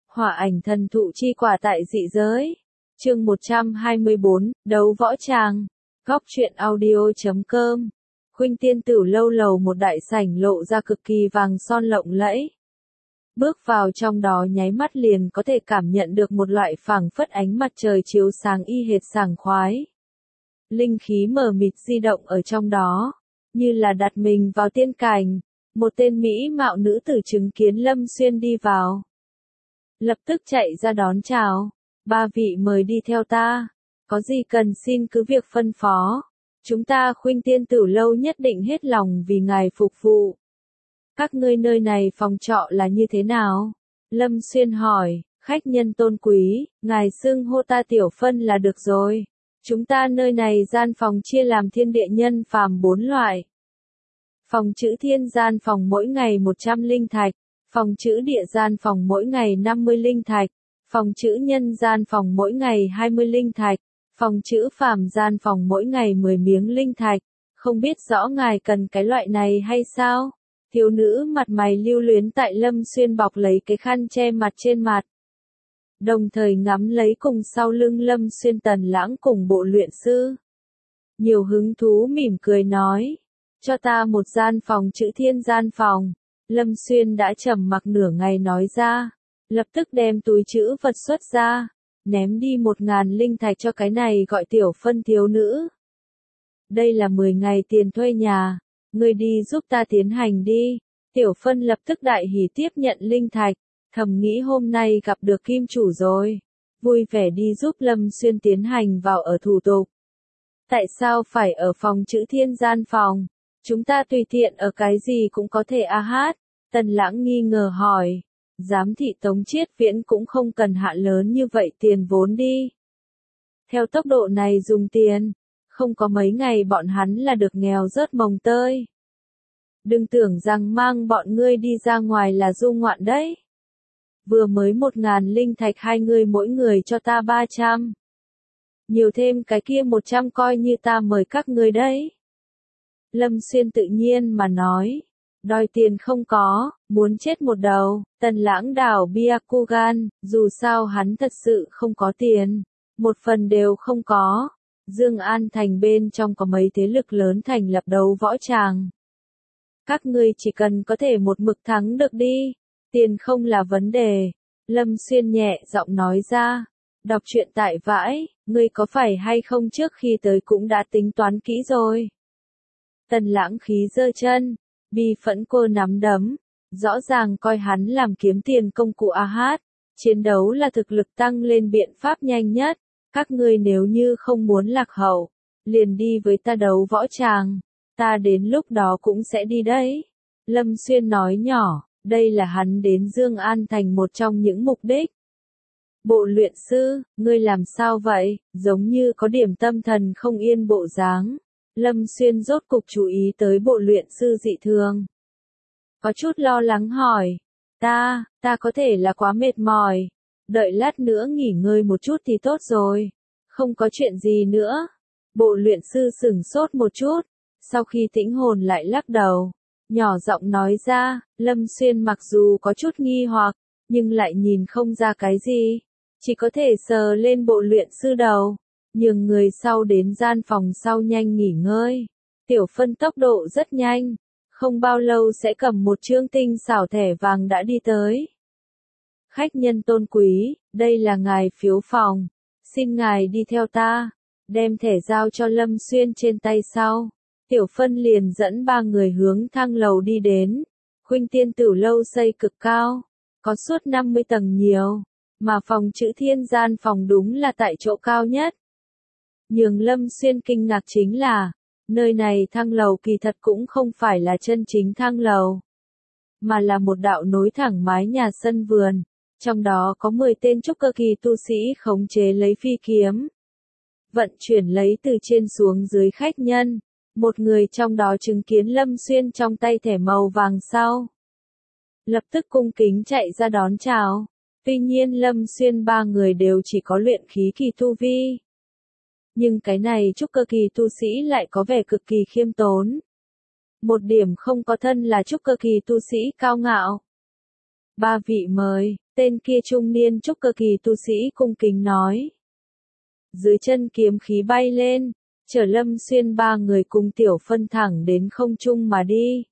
Hỏa ảnh thần thụ chi quả tại dị giới. Chương 124, đấu võ tràng. Góc truyện audio.com. Khuynh Tiên Tử lâu lầu một đại sảnh lộ ra cực kỳ vàng son lộng lẫy. Bước vào trong đó nháy mắt liền có thể cảm nhận được một loại phảng phất ánh mặt trời chiếu sáng y hệt sảng khoái. Linh khí mờ mịt di động ở trong đó, như là đặt mình vào tiên cảnh. Một tên mỹ mạo nữ tử chứng kiến Lâm Xuyên đi vào, lập tức chạy ra đón chào. Ba vị mời đi theo ta, có gì cần xin cứ việc phân phó. Chúng ta Khuynh Tiên Tử lâu nhất định hết lòng vì ngài phục vụ. Các ngươi nơi này phòng trọ là như thế nào? Lâm Xuyên hỏi. Khách nhân tôn quý, ngài xưng hô ta Tiểu Phân là được rồi. Chúng ta nơi này gian phòng chia làm thiên địa nhân phàm 4 loại. Phòng chữ thiên gian phòng mỗi ngày 100 linh thạch, phòng chữ địa gian phòng mỗi ngày 50 linh thạch, phòng chữ nhân gian phòng mỗi ngày 20 linh thạch, phòng chữ phàm gian phòng mỗi ngày 10 miếng linh thạch. Không biết rõ ngài cần cái loại này hay sao? Thiếu nữ mặt mày lưu luyến tại Lâm Xuyên bọc lấy cái khăn che mặt trên mặt, đồng thời ngắm lấy cùng sau lưng Lâm Xuyên Tần Lãng cùng bộ luyện sư. Nhiều hứng thú mỉm cười nói. Cho ta một gian phòng chữ thiên gian phòng. Lâm Xuyên đã trầm mặc nửa ngày nói ra. Lập tức đem túi chữ vật xuất ra. Ném đi 1000 linh thạch cho cái này gọi Tiểu Phân thiếu nữ. Đây là 10 ngày tiền thuê nhà. Ngươi đi giúp ta tiến hành đi. Tiểu Phân lập tức đại hỉ tiếp nhận linh thạch. Thầm nghĩ hôm nay gặp được kim chủ rồi. Vui vẻ đi giúp Lâm Xuyên tiến hành vào ở thủ tục. Tại sao phải ở phòng chữ thiên gian phòng? Chúng ta tùy tiện ở cái gì cũng có thể hát. Tần Lãng nghi ngờ hỏi. Giám thị Tống Chiết Viễn cũng không cần hạ lớn như vậy tiền vốn đi. Theo tốc độ này dùng tiền, không có mấy ngày bọn hắn là được nghèo rớt mồng tơi. Đừng tưởng rằng mang bọn ngươi đi ra ngoài là du ngoạn đấy. Vừa mới 1000 linh thạch hai người mỗi người cho ta 300. Nhiều thêm cái kia 100 coi như ta mời các ngươi đấy. Lâm Xuyên tự nhiên mà nói. Đòi tiền không có, muốn chết một đầu. Tần Lãng đảo Byakugan, dù sao hắn thật sự không có tiền. Một phần đều không có. Dương An thành bên trong có mấy thế lực lớn thành lập đấu võ tràng. Các ngươi chỉ cần có thể một mực thắng được đi. Tiền không là vấn đề. Lâm Xuyên nhẹ giọng nói ra. Đọc truyện tại vãi, ngươi có phải hay không trước khi tới cũng đã tính toán kỹ rồi. Tần Lãng khí giơ chân, bi phẫn cô nắm đấm, rõ ràng coi hắn làm kiếm tiền công cụ hát. Chiến đấu là thực lực tăng lên biện pháp nhanh nhất. Các ngươi nếu như không muốn lạc hậu, liền đi với ta đấu võ tràng. Ta đến lúc đó cũng sẽ đi đấy. Lâm Xuyên nói nhỏ, đây là hắn đến Dương An thành một trong những mục đích. Bộ luyện sư, ngươi làm sao vậy? Giống như có điểm tâm thần không yên bộ dáng. Lâm Xuyên rốt cục chú ý tới bộ luyện sư dị thường. Có chút lo lắng hỏi. Ta có thể là quá mệt mỏi. Đợi lát nữa nghỉ ngơi một chút thì tốt rồi. Không có chuyện gì nữa. Bộ luyện sư sửng sốt một chút. Sau khi tĩnh hồn lại lắc đầu. Nhỏ giọng nói ra, Lâm Xuyên mặc dù có chút nghi hoặc, nhưng lại nhìn không ra cái gì. Chỉ có thể sờ lên bộ luyện sư đầu. Nhường người sau đến gian phòng sau nhanh nghỉ ngơi. Tiểu Phân tốc độ rất nhanh. Không bao lâu sẽ cầm một chương tinh xảo thẻ vàng đã đi tới. Khách nhân tôn quý, đây là ngài phiếu phòng. Xin ngài đi theo ta. Đem thẻ giao cho Lâm Xuyên trên tay sau. Tiểu Phân liền dẫn 3 người hướng thang lầu đi đến. Khuynh Tiên Tử lâu xây cực cao. Có suốt 50 tầng nhiều. Mà phòng chữ thiên gian phòng đúng là tại chỗ cao nhất. Nhường Lâm Xuyên kinh ngạc chính là, nơi này thang lầu kỳ thật cũng không phải là chân chính thang lầu, mà là một đạo nối thẳng mái nhà sân vườn, trong đó có 10 tên trúc cơ kỳ tu sĩ khống chế lấy phi kiếm, vận chuyển lấy từ trên xuống dưới khách nhân. Một người trong đó chứng kiến Lâm Xuyên trong tay thẻ màu vàng sau, lập tức cung kính chạy ra đón chào. Tuy nhiên Lâm Xuyên 3 người đều chỉ có luyện khí kỳ tu vi. Nhưng cái này trúc cơ kỳ tu sĩ lại có vẻ cực kỳ khiêm tốn. Một điểm không có thân là trúc cơ kỳ tu sĩ cao ngạo. Ba vị mời, tên kia trung niên trúc cơ kỳ tu sĩ cung kính nói. Dưới chân kiếm khí bay lên, chở Lâm Xuyên ba người cùng Tiểu Phân thẳng đến không trung mà đi.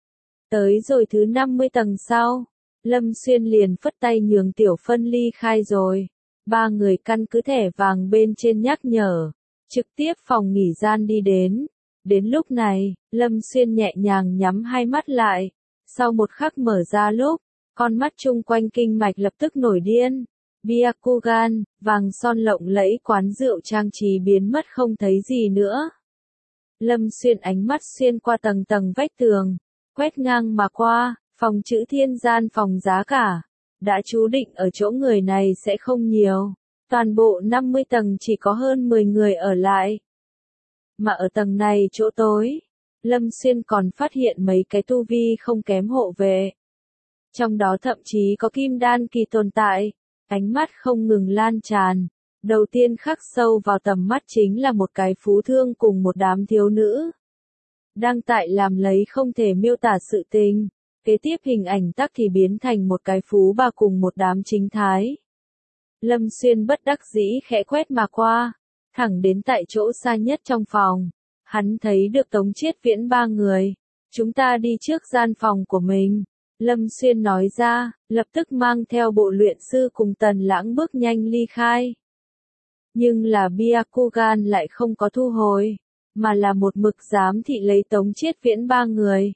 Tới rồi thứ 50 tầng sau, Lâm Xuyên liền phất tay nhường Tiểu Phân ly khai rồi. Ba người căn cứ thẻ vàng bên trên nhắc nhở, trực tiếp phòng nghỉ gian đi đến. Đến lúc này, Lâm Xuyên nhẹ nhàng nhắm hai mắt lại, sau một khắc mở ra lúc, con mắt chung quanh kinh mạch lập tức nổi điên. Byakugan, vàng son lộng lẫy quán rượu trang trí biến mất không thấy gì nữa. Lâm Xuyên ánh mắt xuyên qua tầng tầng vách tường, quét ngang mà qua, phòng chữ thiên gian phòng giá cả. Đã chú định ở chỗ người này sẽ không nhiều. Toàn bộ 50 tầng chỉ có hơn 10 người ở lại. Mà ở tầng này chỗ tối, Lâm Xuyên còn phát hiện mấy cái tu vi không kém hộ vệ. Trong đó thậm chí có kim đan kỳ tồn tại. Ánh mắt không ngừng lan tràn. Đầu tiên khắc sâu vào tầm mắt chính là một cái phú thương cùng một đám thiếu nữ. Đang tại làm lấy không thể miêu tả sự tình. Kế tiếp hình ảnh tắc thì biến thành một cái phú bà cùng một đám chính thái. Lâm Xuyên bất đắc dĩ khẽ quét mà qua. Thẳng đến tại chỗ xa nhất trong phòng. Hắn thấy được Tống Chiết Viễn ba người. Chúng ta đi trước gian phòng của mình. Lâm Xuyên nói ra, lập tức mang theo bộ luyện sư cùng Tần Lãng bước nhanh ly khai. Nhưng là Byakugan lại không có thu hồi, mà là một mực giám thị lấy Tống Chiết Viễn ba người.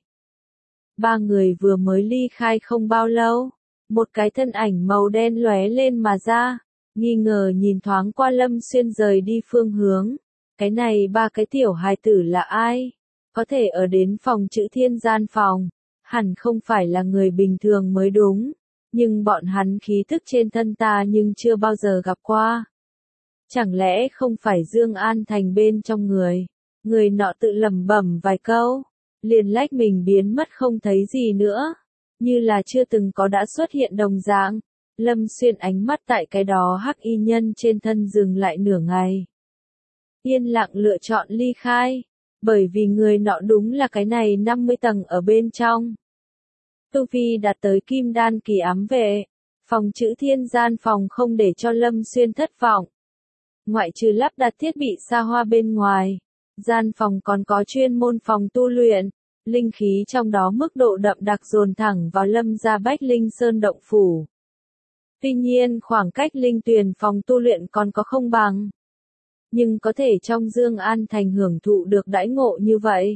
Ba người vừa mới ly khai không bao lâu, một cái thân ảnh màu đen lóe lên mà ra, nghi ngờ nhìn thoáng qua Lâm Xuyên rời đi phương hướng. Cái này ba cái tiểu hài tử là ai? Có thể ở đến phòng chữ thiên gian phòng. Hẳn không phải là người bình thường mới đúng, nhưng bọn hắn khí thức trên thân ta nhưng chưa bao giờ gặp qua. Chẳng lẽ không phải Dương An Thành bên trong người? Người nọ tự lẩm bẩm vài câu, liền lách mình biến mất không thấy gì nữa, như là chưa từng có đã xuất hiện đồng dạng. Lâm Xuyên ánh mắt tại cái đó hắc y nhân trên thân dừng lại nửa ngày. Yên lặng lựa chọn ly khai, bởi vì người nọ đúng là cái này 50 tầng ở bên trong. Tu vi đạt tới kim đan kỳ ám vệ, phòng chữ thiên gian phòng không để cho Lâm Xuyên thất vọng. Ngoại trừ lắp đặt thiết bị xa hoa bên ngoài, gian phòng còn có chuyên môn phòng tu luyện, linh khí trong đó mức độ đậm đặc dồn thẳng vào Lâm gia Bách Linh Sơn động phủ. Tuy nhiên khoảng cách linh tuyền phòng tu luyện còn có không bằng, nhưng có thể trong Dương An Thành hưởng thụ được đãi ngộ như vậy,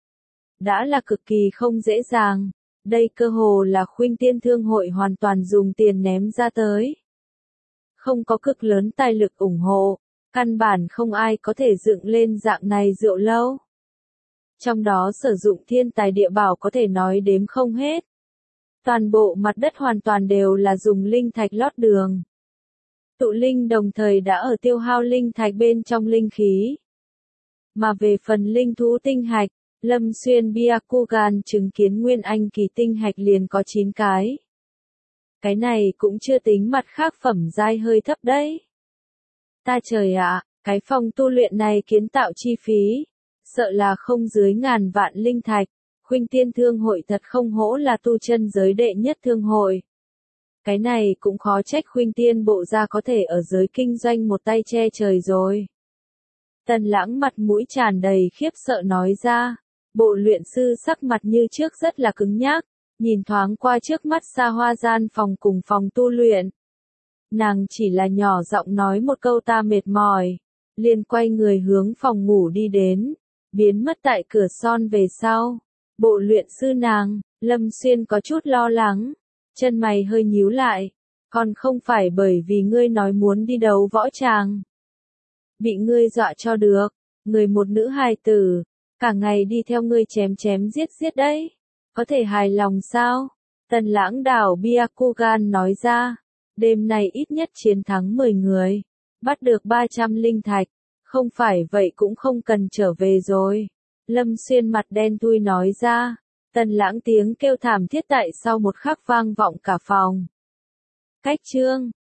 đã là cực kỳ không dễ dàng. Đây cơ hồ là Khuynh Tiên Thương hội hoàn toàn dùng tiền ném ra tới. Không có cực lớn tài lực ủng hộ, căn bản không ai có thể dựng lên dạng này rượu lâu. Trong đó sử dụng thiên tài địa bảo có thể nói đếm không hết. Toàn bộ mặt đất hoàn toàn đều là dùng linh thạch lót đường. Tụ linh đồng thời đã ở tiêu hao linh thạch bên trong linh khí. Mà về phần linh thú tinh hạch, Lâm Xuyên Byakugan chứng kiến Nguyên Anh kỳ tinh hạch liền có 9 cái. Cái này cũng chưa tính mặt khác phẩm giai hơi thấp đấy. Ta trời ạ, cái phòng tu luyện này kiến tạo chi phí, sợ là không dưới ngàn vạn linh thạch. Khuynh Tiên Thương hội thật không hổ là tu chân giới đệ nhất thương hội. Cái này cũng khó trách Khuynh Tiên bộ ra có thể ở giới kinh doanh một tay che trời rồi. Tần Lãng mặt mũi tràn đầy khiếp sợ nói ra. Bộ luyện sư sắc mặt như trước rất là cứng nhắc, nhìn thoáng qua trước mắt xa hoa gian phòng cùng phòng tu luyện. Nàng chỉ là nhỏ giọng nói một câu ta mệt mỏi, liền quay người hướng phòng ngủ đi đến, biến mất tại cửa son về sau. Bộ luyện sư nàng, Lâm Xuyên có chút lo lắng, chân mày hơi nhíu lại, còn không phải bởi vì ngươi nói muốn đi đấu võ tràng. Bị ngươi dọa cho được, người một nữ hài tử. Cả ngày đi theo ngươi chém chém giết giết đấy. Có thể hài lòng sao? Tần Lãng đảo Byakugan nói ra. Đêm nay ít nhất chiến thắng 10 người. Bắt được 300 linh thạch. Không phải vậy cũng không cần trở về rồi. Lâm Xuyên mặt đen thui nói ra. Tần Lãng tiếng kêu thảm thiết tại sau một khắc vang vọng cả phòng. Cách chương